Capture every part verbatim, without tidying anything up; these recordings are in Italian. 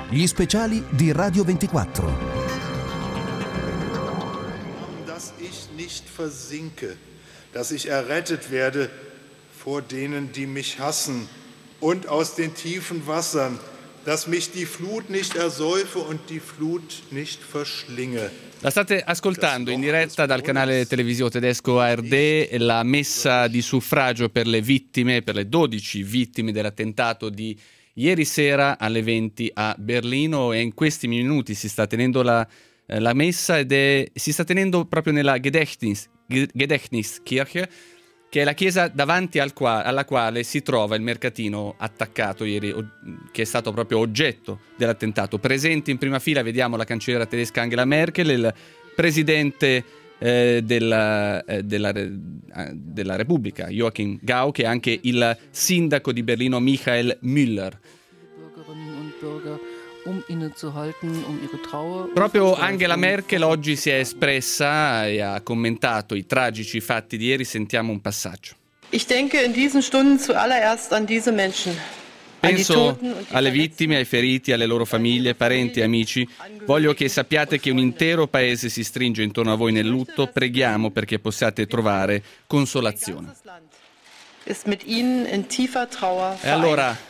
Gli speciali di Radio ventiquattro. Dass ich nicht versinke, dass ich errettet werde vor denen, die mich hassen, und aus den tiefen Wassern, dass mich die Flut nicht ersäufe und die Flut nicht verschlinge. La state ascoltando in diretta dal canale televisivo tedesco A R D, la messa di suffragio per le vittime, per le dodici vittime dell'attentato di ieri sera alle venti a Berlino, e in questi minuti si sta tenendo la, eh, la messa ed è, si sta tenendo proprio nella Gedächtnis, Gedächtniskirche, che è la chiesa davanti al qua, alla quale si trova il mercatino attaccato ieri, che è stato proprio oggetto dell'attentato. Presenti in prima fila vediamo la cancelliera tedesca Angela Merkel, il presidente eh, della, eh, della, eh, della Repubblica Joachim Gauck, e anche il sindaco di Berlino Michael Müller. Proprio Angela Merkel oggi si è espressa e ha commentato i tragici fatti di ieri. Sentiamo un passaggio. Ich denke in diesen Stunden zuallererst an diese Menschen. Penso alle vittime, ai feriti, alle loro famiglie, parenti e amici. Voglio che sappiate che un intero paese si stringe intorno a voi nel lutto. Preghiamo perché possiate trovare consolazione. E allora,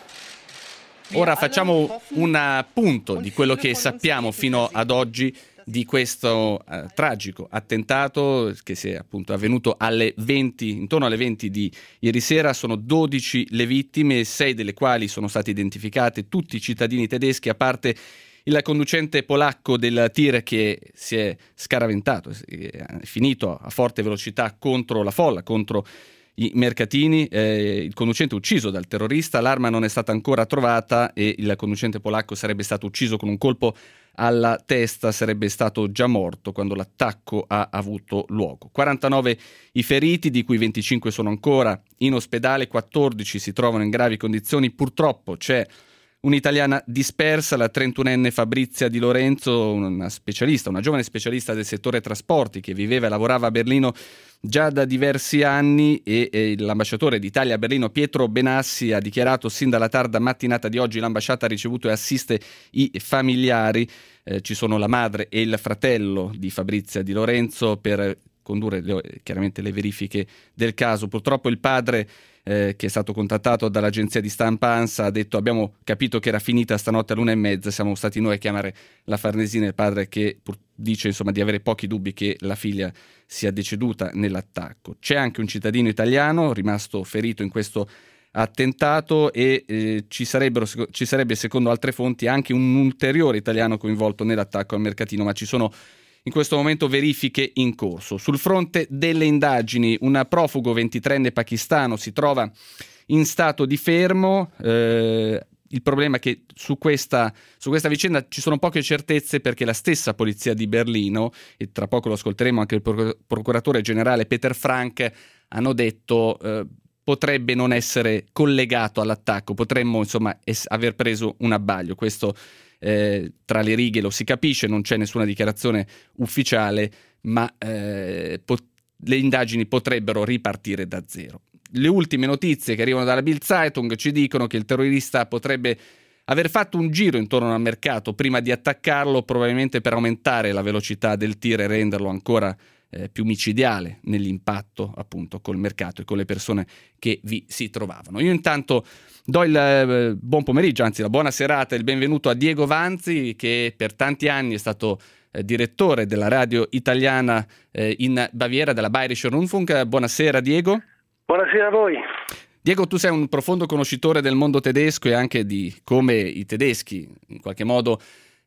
ora facciamo un punto di quello che sappiamo fino ad oggi di questo uh, tragico attentato che si è appunto avvenuto alle venti, intorno alle venti di ieri sera. Sono dodici le vittime, sei delle quali sono state identificate, tutti cittadini tedeschi, a parte il conducente polacco del tir che si è scaraventato, è finito a forte velocità contro la folla, contro i mercatini. Eh, il conducente ucciso dal terrorista, l'arma non è stata ancora trovata e il conducente polacco sarebbe stato ucciso con un colpo alla testa, sarebbe stato già morto quando l'attacco ha avuto luogo. quarantanove i feriti, di cui venticinque sono ancora in ospedale, quattordici si trovano in gravi condizioni. Purtroppo c'è un'italiana dispersa, la trentunenne Fabrizia Di Lorenzo, una specialista, una giovane specialista del settore trasporti che viveva e lavorava a Berlino già da diversi anni, e, e l'ambasciatore d'Italia a Berlino Pietro Benassi ha dichiarato sin dalla tarda mattinata di oggi: l'ambasciata ha ricevuto e assiste i familiari, eh, ci sono la madre e il fratello di Fabrizia Di Lorenzo per condurre le, chiaramente le verifiche del caso. Purtroppo il padre, eh, che è stato contattato dall'agenzia di stampa ANSA, ha detto: abbiamo capito che era finita stanotte all'una e mezza, siamo stati noi a chiamare la Farnesina. Il padre che pur, dice insomma di avere pochi dubbi che la figlia sia deceduta nell'attacco. C'è anche un cittadino italiano rimasto ferito in questo attentato e eh, ci sarebbero, ci sarebbe secondo altre fonti anche un ulteriore italiano coinvolto nell'attacco al mercatino, ma ci sono in questo momento verifiche in corso. Sul fronte delle indagini, un profugo ventitreenne pakistano si trova in stato di fermo. Eh, il problema è che su questa, su questa vicenda ci sono poche certezze, perché la stessa polizia di Berlino, e tra poco lo ascolteremo anche il procuratore generale Peter Frank, hanno detto eh, potrebbe non essere collegato all'attacco, potremmo insomma es- aver preso un abbaglio. Questo Eh, tra le righe lo si capisce, non c'è nessuna dichiarazione ufficiale, ma eh, pot- le indagini potrebbero ripartire da zero. Le ultime notizie che arrivano dalla Bild Zeitung ci dicono che il terrorista potrebbe aver fatto un giro intorno al mercato prima di attaccarlo, probabilmente per aumentare la velocità del tir e renderlo ancora eh, più micidiale nell'impatto appunto col mercato e con le persone che vi si trovavano. Io intanto do il eh, buon pomeriggio, anzi la buona serata e il benvenuto a Diego Vanzi, che per tanti anni è stato eh, direttore della radio italiana eh, in Baviera, della Bayerischer Rundfunk. Buonasera Diego. Buonasera a voi. Diego, tu sei un profondo conoscitore del mondo tedesco e anche di come i tedeschi in qualche modo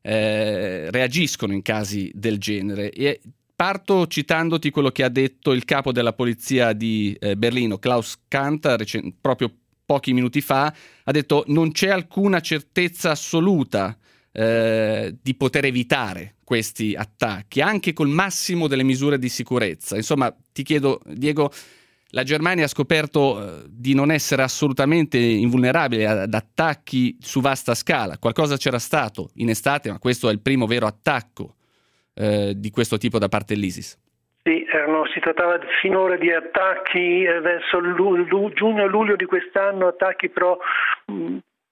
eh, reagiscono in casi del genere, e parto citandoti quello che ha detto il capo della polizia di eh, Berlino, Klaus Kant, recen- proprio pochi minuti fa. Ha detto: non c'è alcuna certezza assoluta eh, di poter evitare questi attacchi, anche col massimo delle misure di sicurezza. Insomma, ti chiedo, Diego, la Germania ha scoperto eh, di non essere assolutamente invulnerabile ad attacchi su vasta scala. Qualcosa c'era stato in estate, ma questo è il primo vero attacco eh, di questo tipo da parte dell'ISIS. Sì, erano, si trattava finora di attacchi eh, verso lu- lu- giugno-luglio di quest'anno, attacchi però mh,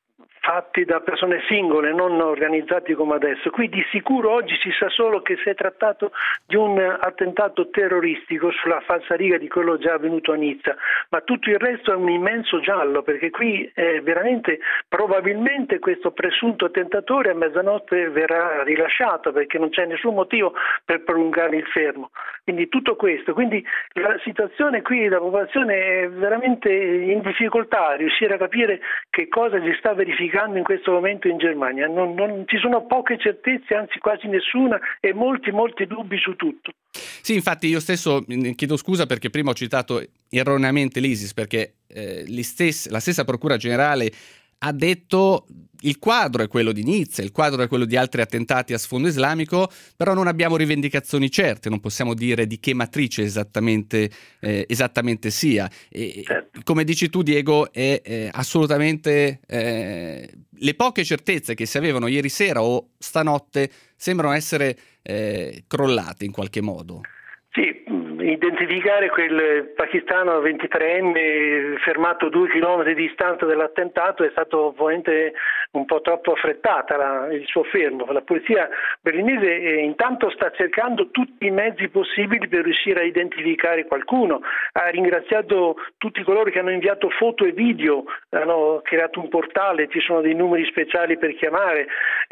fatti da persone singole, non organizzati come adesso. Qui di sicuro oggi si sa solo che si è trattato di un attentato terroristico sulla falsariga di quello già avvenuto a Nizza, ma tutto il resto è un immenso giallo, perché qui è veramente probabilmente questo presunto attentatore a mezzanotte verrà rilasciato, perché non c'è nessun motivo per prolungare il fermo. Quindi tutto questo, quindi la situazione qui, la popolazione è veramente in difficoltà a riuscire a capire che cosa si sta verificando in questo momento in Germania. Non, non, ci sono poche certezze, anzi quasi nessuna, e molti molti dubbi su tutto. Sì, infatti io stesso chiedo scusa perché prima ho citato erroneamente l'ISIS, perché eh, gli stessi, la stessa Procura Generale ha detto il quadro è quello di Nizza, il quadro è quello di altri attentati a sfondo islamico, però non abbiamo rivendicazioni certe, non possiamo dire di che matrice esattamente, eh, esattamente sia. E, certo. Come dici tu, Diego, è eh, assolutamente eh, le poche certezze che si avevano ieri sera o stanotte sembrano essere eh, crollate in qualche modo. Sì, identificare quel pakistano ventitreenne fermato due chilometri di distanza dall'attentato è stato ovviamente un po' troppo affrettata la, il suo fermo. La polizia berlinese eh, intanto sta cercando tutti i mezzi possibili per riuscire a identificare qualcuno. Ha ringraziato tutti coloro che hanno inviato foto e video, hanno creato un portale, ci sono dei numeri speciali per chiamare.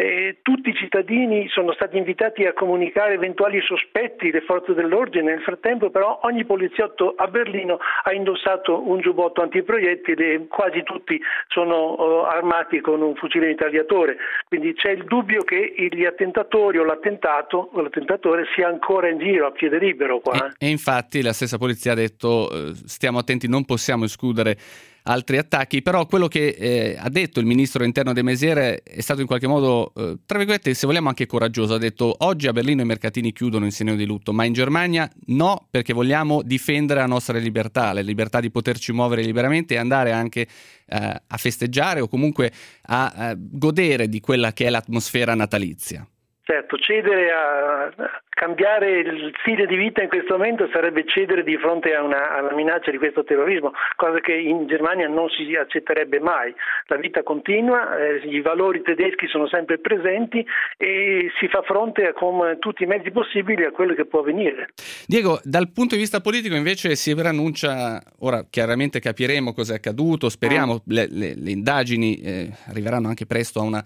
E tutti i cittadini sono stati invitati a comunicare eventuali sospetti, le forze dell'ordine. Nel frattempo però ogni poliziotto a Berlino ha indossato un giubbotto antiproiettili e quasi tutti sono uh, armati con un fucile mitragliatore, quindi c'è il dubbio che gli attentatori o l'attentato o l'attentatore sia ancora in giro a piede libero qua. E, e infatti la stessa polizia ha detto eh, stiamo attenti, non possiamo escludere altri attacchi, però quello che eh, ha detto il ministro dell'interno De Maizière è stato in qualche modo, eh, tra virgolette, se vogliamo anche coraggioso. Ha detto oggi a Berlino i mercatini chiudono in segno di lutto, ma in Germania no, perché vogliamo difendere la nostra libertà, la libertà di poterci muovere liberamente e andare anche eh, a festeggiare o comunque a, a godere di quella che è l'atmosfera natalizia. Certo, cedere a cambiare il stile di vita in questo momento sarebbe cedere di fronte a una, alla minaccia di questo terrorismo, cosa che in Germania non si accetterebbe mai. La vita continua, eh, i valori tedeschi sono sempre presenti e si fa fronte a, con tutti i mezzi possibili a quello che può avvenire. Diego, dal punto di vista politico invece si preannuncia, ora chiaramente capiremo cosa è accaduto, speriamo mm. le, le, le indagini eh, arriveranno anche presto a una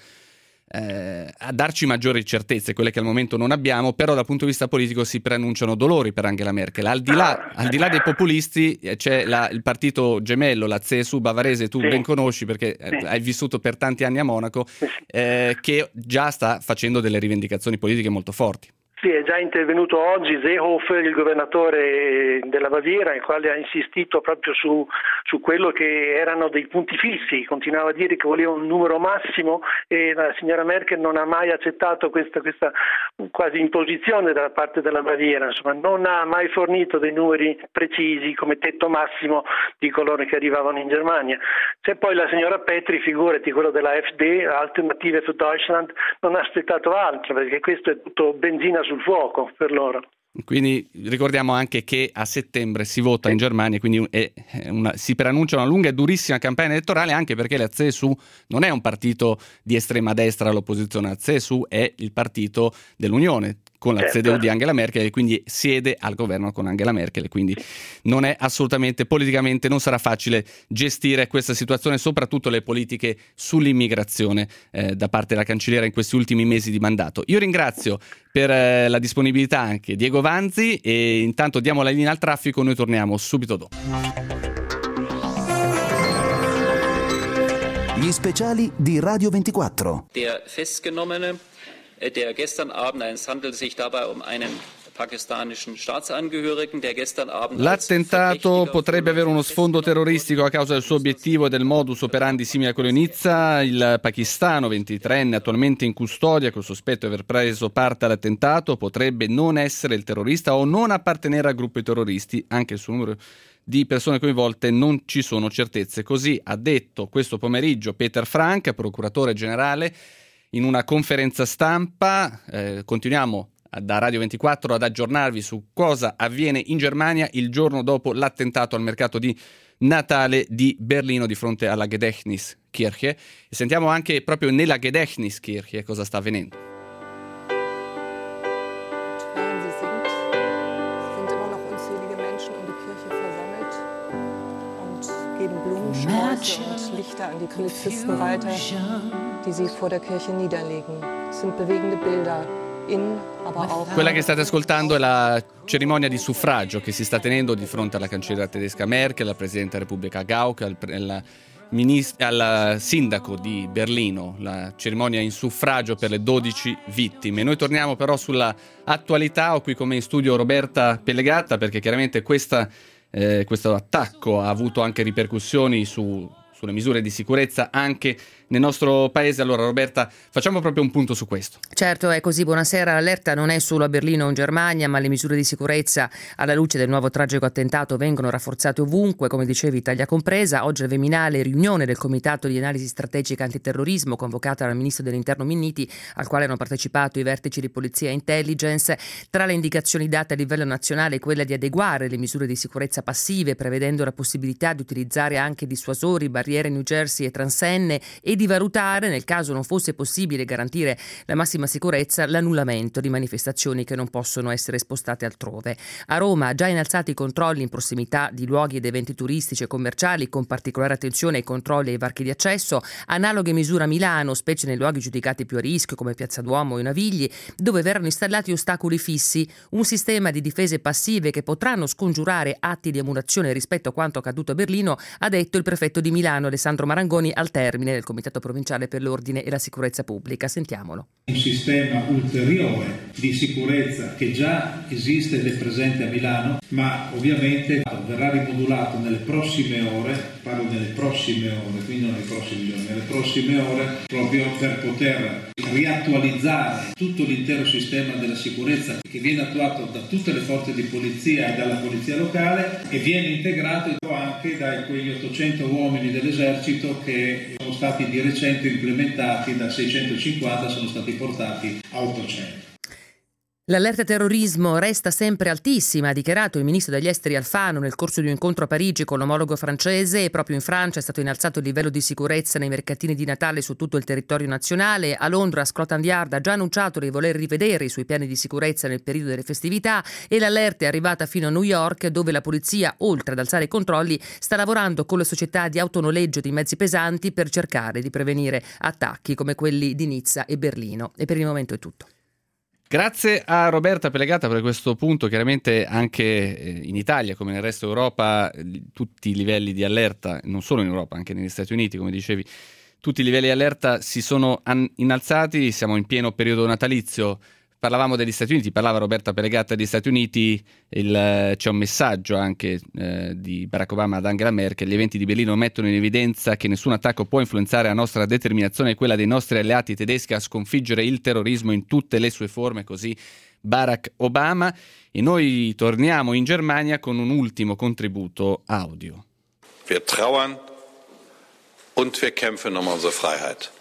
Eh, a darci maggiori certezze, quelle che al momento non abbiamo, però dal punto di vista politico si preannunciano dolori per Angela Merkel. Al di là, al di là dei populisti eh, c'è la, il partito gemello, la C S U bavarese, tu sì. ben conosci perché eh, sì. hai vissuto per tanti anni a Monaco, eh, che già sta facendo delle rivendicazioni politiche molto forti. Sì, è già intervenuto oggi Seehofer, il governatore della Baviera, il quale ha insistito proprio su, su quello che erano dei punti fissi, continuava a dire che voleva un numero massimo e la signora Merkel non ha mai accettato questa, questa quasi imposizione da parte della Baviera, insomma non ha mai fornito dei numeri precisi come tetto massimo di coloro che arrivavano in Germania. C'è poi la signora Petri, figurati, quello della A F D, Alternative für Deutschland, non ha aspettato altro perché questo è tutto benzina sul fuoco per loro. Quindi ricordiamo anche che a settembre si vota in Germania, quindi è una, si preannuncia una lunga e durissima campagna elettorale, anche perché la C S U non è un partito di estrema destra all'opposizione, la C S U è il partito dell'Unione con la certo. C D U di Angela Merkel e quindi siede al governo con Angela Merkel, quindi non è assolutamente politicamente, non sarà facile gestire questa situazione, soprattutto le politiche sull'immigrazione eh, da parte della cancelliera in questi ultimi mesi di mandato. Io ringrazio per eh, la disponibilità anche Diego Vanzi e intanto diamo la linea al traffico, noi torniamo subito dopo. Gli speciali di Radio ventiquattro. Der Festgenommene, der gestern Abend, es handelt sich dabei um einen pakistanischen Staatsangehörigen, der gestern Abend L'attentato potrebbe avere uno sfondo terroristico a causa del suo obiettivo e del modus operandi simile a quello di Nizza. Il pakistano ventitreenne attualmente in custodia col sospetto di aver preso parte all'attentato potrebbe non essere il terrorista o non appartenere a gruppi terroristi, anche sul numero di persone coinvolte non ci sono certezze. Così ha detto questo pomeriggio Peter Frank, procuratore generale, in una conferenza stampa. Eh, continuiamo da Radio ventiquattro ad aggiornarvi su cosa avviene in Germania il giorno dopo l'attentato al mercato di Natale di Berlino di fronte alla Gedächtniskirche. E sentiamo anche proprio nella Gedächtniskirche cosa sta avvenendo. Und Lichter an die Polizisten weiter, die sie vor der Kirche niederlegen. Es sind bewegende Bilder in, aber auch. Quella che state ascoltando è la cerimonia di suffragio che si sta tenendo di fronte alla cancelliera tedesca Merkel, al presidente della Repubblica Gauck, al, al, minist- al sindaco di Berlino, la cerimonia in suffragio per le dodici vittime. Noi torniamo però sulla attualità. Ho qui con me in studio Roberta Pellegatta, perché chiaramente questa Eh, questo attacco ha avuto anche ripercussioni su, sulle misure di sicurezza anche nel nostro paese. Allora Roberta, facciamo proprio un punto su questo. Certo, è così. Buonasera. L'allerta non è solo a Berlino o in Germania, ma le misure di sicurezza alla luce del nuovo tragico attentato vengono rafforzate ovunque, come dicevi, Italia compresa. Oggi al Viminale riunione del Comitato di Analisi Strategica Antiterrorismo convocata dal Ministro dell'Interno Minniti, al quale hanno partecipato i vertici di polizia e intelligence. Tra le indicazioni date a livello nazionale quella di adeguare le misure di sicurezza passive, prevedendo la possibilità di utilizzare anche dissuasori, barriere New Jersey e transenne, e di valutare, nel caso non fosse possibile garantire la massima sicurezza, l'annullamento di manifestazioni che non possono essere spostate altrove. A Roma già innalzati i controlli in prossimità di luoghi ed eventi turistici e commerciali, con particolare attenzione ai controlli ai varchi di accesso. Analoghe misure a Milano, specie nei luoghi giudicati più a rischio come Piazza Duomo e Navigli, dove verranno installati ostacoli fissi, un sistema di difese passive che potranno scongiurare atti di emulazione rispetto a quanto accaduto a Berlino, ha detto il prefetto di Milano Alessandro Marangoni al termine del Comitato Provinciale per l'Ordine e la Sicurezza Pubblica. Sentiamolo. Un sistema ulteriore di sicurezza che già esiste ed è presente a Milano, ma ovviamente verrà rimodulato nelle prossime ore, parlo delle prossime ore, quindi non nei prossimi giorni, nelle prossime ore, proprio per poter riattualizzare tutto l'intero sistema della sicurezza che viene attuato da tutte le forze di polizia e dalla polizia locale, e viene integrato anche da quegli ottocento uomini dell'esercito che sono stati di recente implementati, da seicentocinquanta sono stati portati a ottocento. L'allerta terrorismo resta sempre altissima, ha dichiarato il ministro degli esteri Alfano nel corso di un incontro a Parigi con l'omologo francese. E proprio in Francia è stato innalzato il livello di sicurezza nei mercatini di Natale su tutto il territorio nazionale. A Londra Scotland Yard ha già annunciato di voler rivedere i suoi piani di sicurezza nel periodo delle festività, e l'allerta è arrivata fino a New York, dove la polizia, oltre ad alzare i controlli, sta lavorando con le società di autonoleggio di mezzi pesanti per cercare di prevenire attacchi come quelli di Nizza e Berlino. E per il momento è tutto. Grazie a Roberta Pellegatta per questo punto. Chiaramente anche in Italia, come nel resto d'Europa, tutti i livelli di allerta, non solo in Europa, anche negli Stati Uniti, come dicevi, tutti i livelli di allerta si sono innalzati. Siamo in pieno periodo natalizio. Parlavamo degli Stati Uniti, parlava Roberta Pellegatta degli Stati Uniti, il, c'è un messaggio anche eh, di Barack Obama ad Angela Merkel: gli eventi di Berlino mettono in evidenza che nessun attacco può influenzare la nostra determinazione e quella dei nostri alleati tedeschi a sconfiggere il terrorismo in tutte le sue forme, così Barack Obama. E noi torniamo in Germania con un ultimo contributo audio. Wir trauern und wir kämpfen um unsere Freiheit.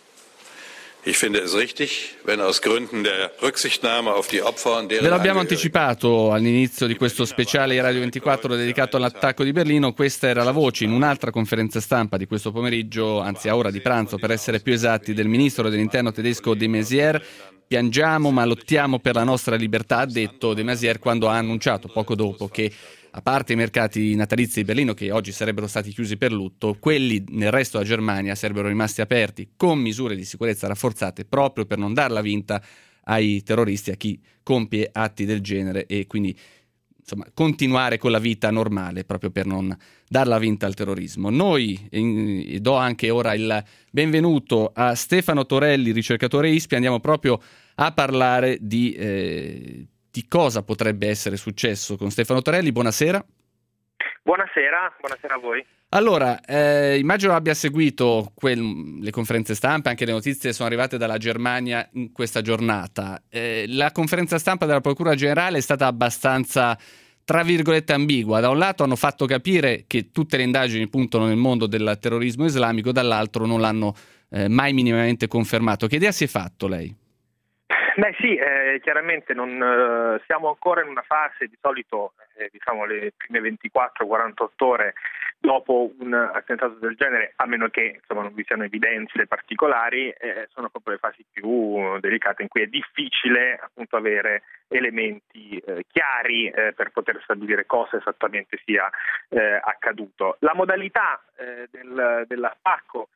Ich finde es richtig, wenn aus Gründen der Rücksichtnahme auf die Opfer und deren Ve l'abbiamo anticipato all'inizio di questo speciale Radio ventiquattro dedicato all'attacco di Berlino. Questa era la voce in un'altra conferenza stampa di questo pomeriggio, anzi a ora di pranzo per essere più esatti, del ministro dell'interno tedesco de Maizière. Piangiamo ma lottiamo per la nostra libertà, ha detto de Maizière quando ha annunciato poco dopo che, a parte i mercati natalizi di Berlino che oggi sarebbero stati chiusi per lutto, quelli nel resto della Germania sarebbero rimasti aperti con misure di sicurezza rafforzate proprio per non darla vinta ai terroristi, a chi compie atti del genere, e quindi insomma continuare con la vita normale proprio per non darla vinta al terrorismo. Noi eh, do anche ora il benvenuto a Stefano Torelli, ricercatore I S P I. Andiamo proprio a parlare di eh, di cosa potrebbe essere successo con Stefano Torelli. Buonasera. Buonasera, buonasera a voi. Allora, eh, immagino abbia seguito quel, le conferenze stampa, anche le notizie sono arrivate dalla Germania in questa giornata. Eh, la conferenza stampa della Procura Generale è stata abbastanza, tra virgolette, ambigua. Da un lato hanno fatto capire che tutte le indagini puntano nel mondo del terrorismo islamico, dall'altro non l'hanno eh, mai minimamente confermato. Che idea si è fatto lei? Beh sì, eh, chiaramente non eh, siamo ancora in una fase, di solito eh, diciamo le prime ventiquattro quarantotto ore dopo un attentato del genere, a meno che insomma non vi siano evidenze particolari, eh, sono proprio le fasi più delicate in cui è difficile appunto avere elementi eh, chiari eh, per poter stabilire cosa esattamente sia eh, accaduto. La modalità eh, del, dell'attacco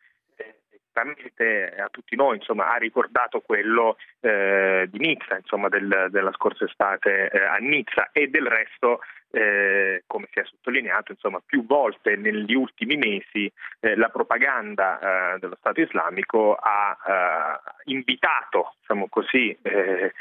veramente a tutti noi insomma ha ricordato quello eh, di Nizza, insomma del, della scorsa estate eh, a Nizza, e del resto eh, come si è sottolineato insomma più volte negli ultimi mesi eh, la propaganda eh, dello Stato islamico ha eh, invitato diciamo così eh,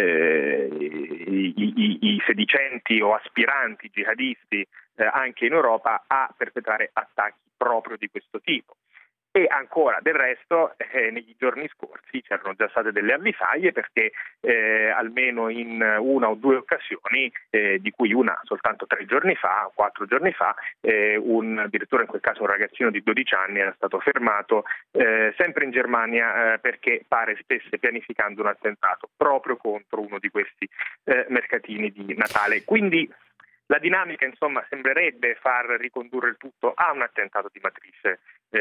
eh, i, i, i sedicenti o aspiranti jihadisti eh, anche in Europa a perpetrare attacchi proprio di questo tipo. E ancora del resto eh, negli giorni scorsi c'erano già state delle avvisaglie, perché eh, almeno in una o due occasioni, eh, di cui una soltanto tre giorni fa, quattro giorni fa, eh, un addirittura in quel caso un ragazzino di dodici anni era stato fermato eh, sempre in Germania eh, perché pare stesse pianificando un attentato proprio contro uno di questi eh, mercatini di Natale. Quindi la dinamica insomma sembrerebbe far ricondurre il tutto a un attentato di matrice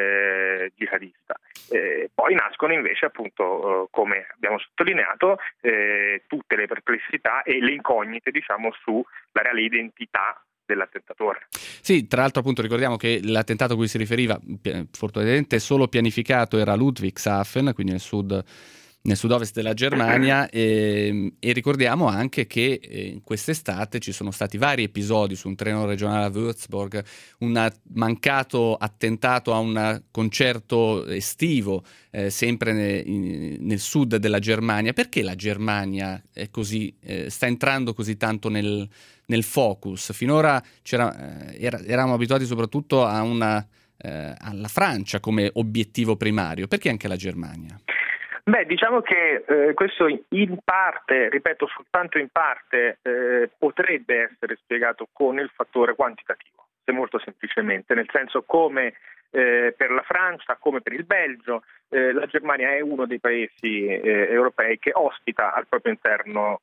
eh, jihadista. Eh, poi nascono invece appunto eh, come abbiamo sottolineato eh, tutte le perplessità e le incognite diciamo sulla reale identità dell'attentatore. Sì, tra l'altro appunto ricordiamo che l'attentato a cui si riferiva fortunatamente solo pianificato era Ludwigshafen, quindi nel sud nel sud-ovest della Germania, e, e ricordiamo anche che in quest'estate ci sono stati vari episodi su un treno regionale a Würzburg, un mancato attentato a un concerto estivo eh, sempre ne, in, nel sud della Germania. Perché la Germania è così, eh, sta entrando così tanto nel, nel focus? Finora c'era, eh, era, eravamo abituati soprattutto a una, eh, alla Francia come obiettivo primario. Perché anche la Germania? Beh, diciamo che eh, questo in parte, ripeto, soltanto in parte, eh, potrebbe essere spiegato con il fattore quantitativo, se molto semplicemente, nel senso come eh, per la Francia, come per il Belgio, eh, la Germania è uno dei paesi eh, europei che ospita al proprio interno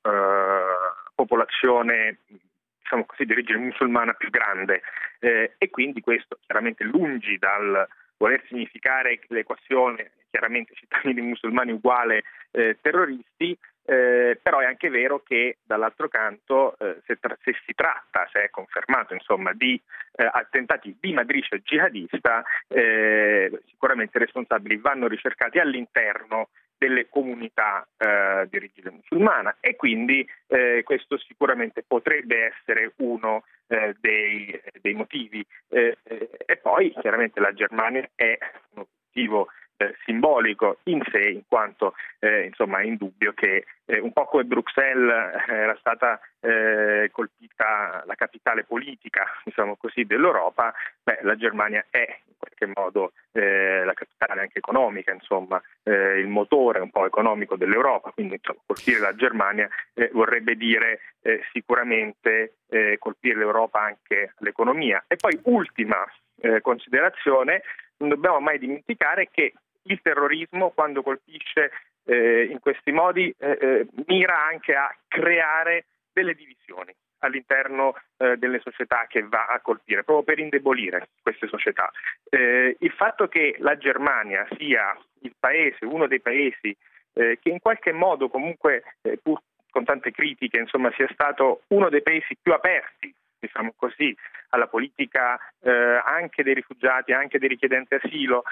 eh, popolazione, diciamo così, di origine musulmana più grande eh, e quindi questo chiaramente lungi dal voler significare l'equazione chiaramente cittadini musulmani uguale eh, terroristi, eh, però è anche vero che dall'altro canto eh, se, tra- se si tratta, se è confermato insomma di eh, attentati di matrice jihadista, eh, sicuramente i responsabili vanno ricercati all'interno delle comunità eh, di origine musulmana e quindi eh, questo sicuramente potrebbe essere uno eh, dei, dei motivi eh, eh, e poi chiaramente la Germania è un obiettivo eh, simbolico in sé, in quanto eh, insomma è indubbio che eh, un po' come Bruxelles eh, era stata eh, colpita la capitale politica, diciamo così, dell'Europa, beh, la Germania è in qualche modo eh, la capitale anche economica, insomma eh, il motore un po' economico dell'Europa, quindi insomma, colpire la Germania eh, vorrebbe dire eh, sicuramente eh, colpire l'Europa anche l'economia. E poi ultima eh, considerazione, non dobbiamo mai dimenticare che il terrorismo, quando colpisce eh, in questi modi, eh, eh, mira anche a creare delle divisioni all'interno eh, delle società che va a colpire, proprio per indebolire queste società. Eh, il fatto che la Germania sia il paese, uno dei paesi eh, che in qualche modo comunque, eh, pur con tante critiche, insomma, sia stato uno dei paesi più aperti, diciamo così, alla politica eh, anche dei rifugiati, anche dei richiedenti asilo,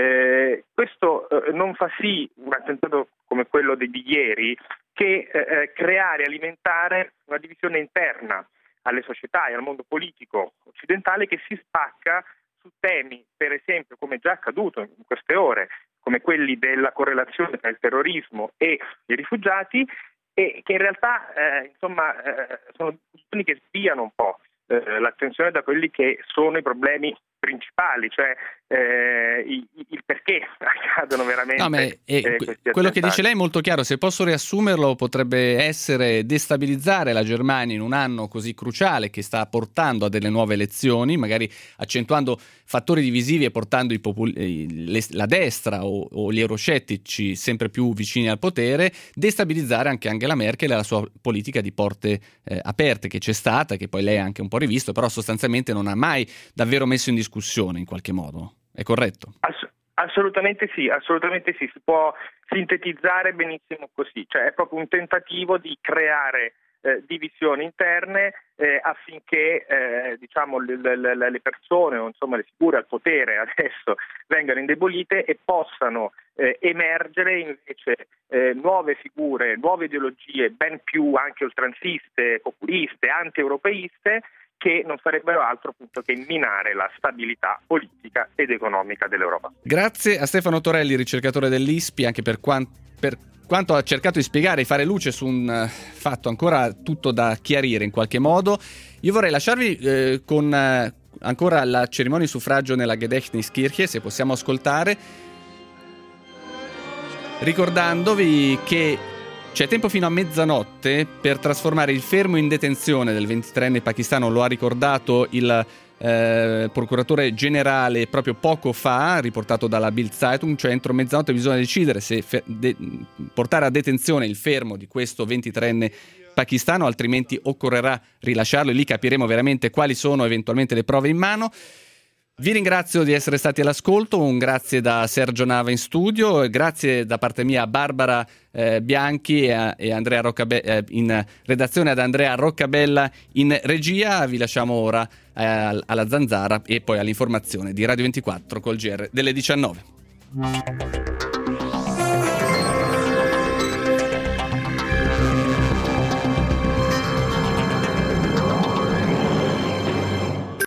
eh, questo eh, non fa sì un attentato come quello di ieri che eh, creare, alimentare una divisione interna alle società e al mondo politico occidentale che si spacca su temi, per esempio, come già accaduto in queste ore, come quelli della correlazione tra il terrorismo e i rifugiati, e che in realtà eh, insomma eh, sono questioni che sviano un po' eh, l'attenzione da quelli che sono i problemi principali, cioè eh, il, il perché riguardano veramente no, ma è, è, eh, quello attentati. che dice lei è molto chiaro. Se posso riassumerlo, potrebbe essere destabilizzare la Germania in un anno così cruciale che sta portando a delle nuove elezioni, magari accentuando fattori divisivi e portando i popul- le, la destra o, o gli euroscettici sempre più vicini al potere, destabilizzare anche Angela Merkel e la sua politica di porte eh, aperte che c'è stata, che poi lei ha anche un po' rivisto, però sostanzialmente non ha mai davvero messo in discussione in qualche modo. È corretto? Ass- assolutamente sì, assolutamente sì, si può sintetizzare benissimo così, cioè è proprio un tentativo di creare eh, divisioni interne eh, affinché eh, diciamo le, le, le persone o insomma le figure al potere adesso vengano indebolite e possano eh, emergere invece eh, nuove figure, nuove ideologie ben più anche oltranziste, populiste, anti-europeiste, che non farebbero altro appunto che minare la stabilità politica ed economica dell'Europa. Grazie a Stefano Torelli, ricercatore dell'I S P I, anche per, quan- per quanto ha cercato di spiegare e fare luce su un uh, fatto ancora tutto da chiarire in qualche modo. Io vorrei lasciarvi eh, con uh, ancora la cerimonia di suffragio nella Gedächtniskirche, se possiamo ascoltare, ricordandovi che c'è tempo fino a mezzanotte per trasformare il fermo in detenzione del ventitreenne pakistano. Lo ha ricordato il eh, procuratore generale proprio poco fa, riportato dalla Bild Zeitung, cioè entro mezzanotte bisogna decidere se fe- de- portare a detenzione il fermo di questo ventitreenne pakistano, altrimenti occorrerà rilasciarlo e lì capiremo veramente quali sono eventualmente le prove in mano. Vi ringrazio di essere stati all'ascolto, un grazie da Sergio Nava in studio, grazie da parte mia a Barbara eh, Bianchi e, a, e Andrea Roccabe- eh, in redazione, ad Andrea Roccabella in regia. Vi lasciamo ora eh, alla zanzara e poi all'informazione di Radio ventiquattro col G R delle diciannove.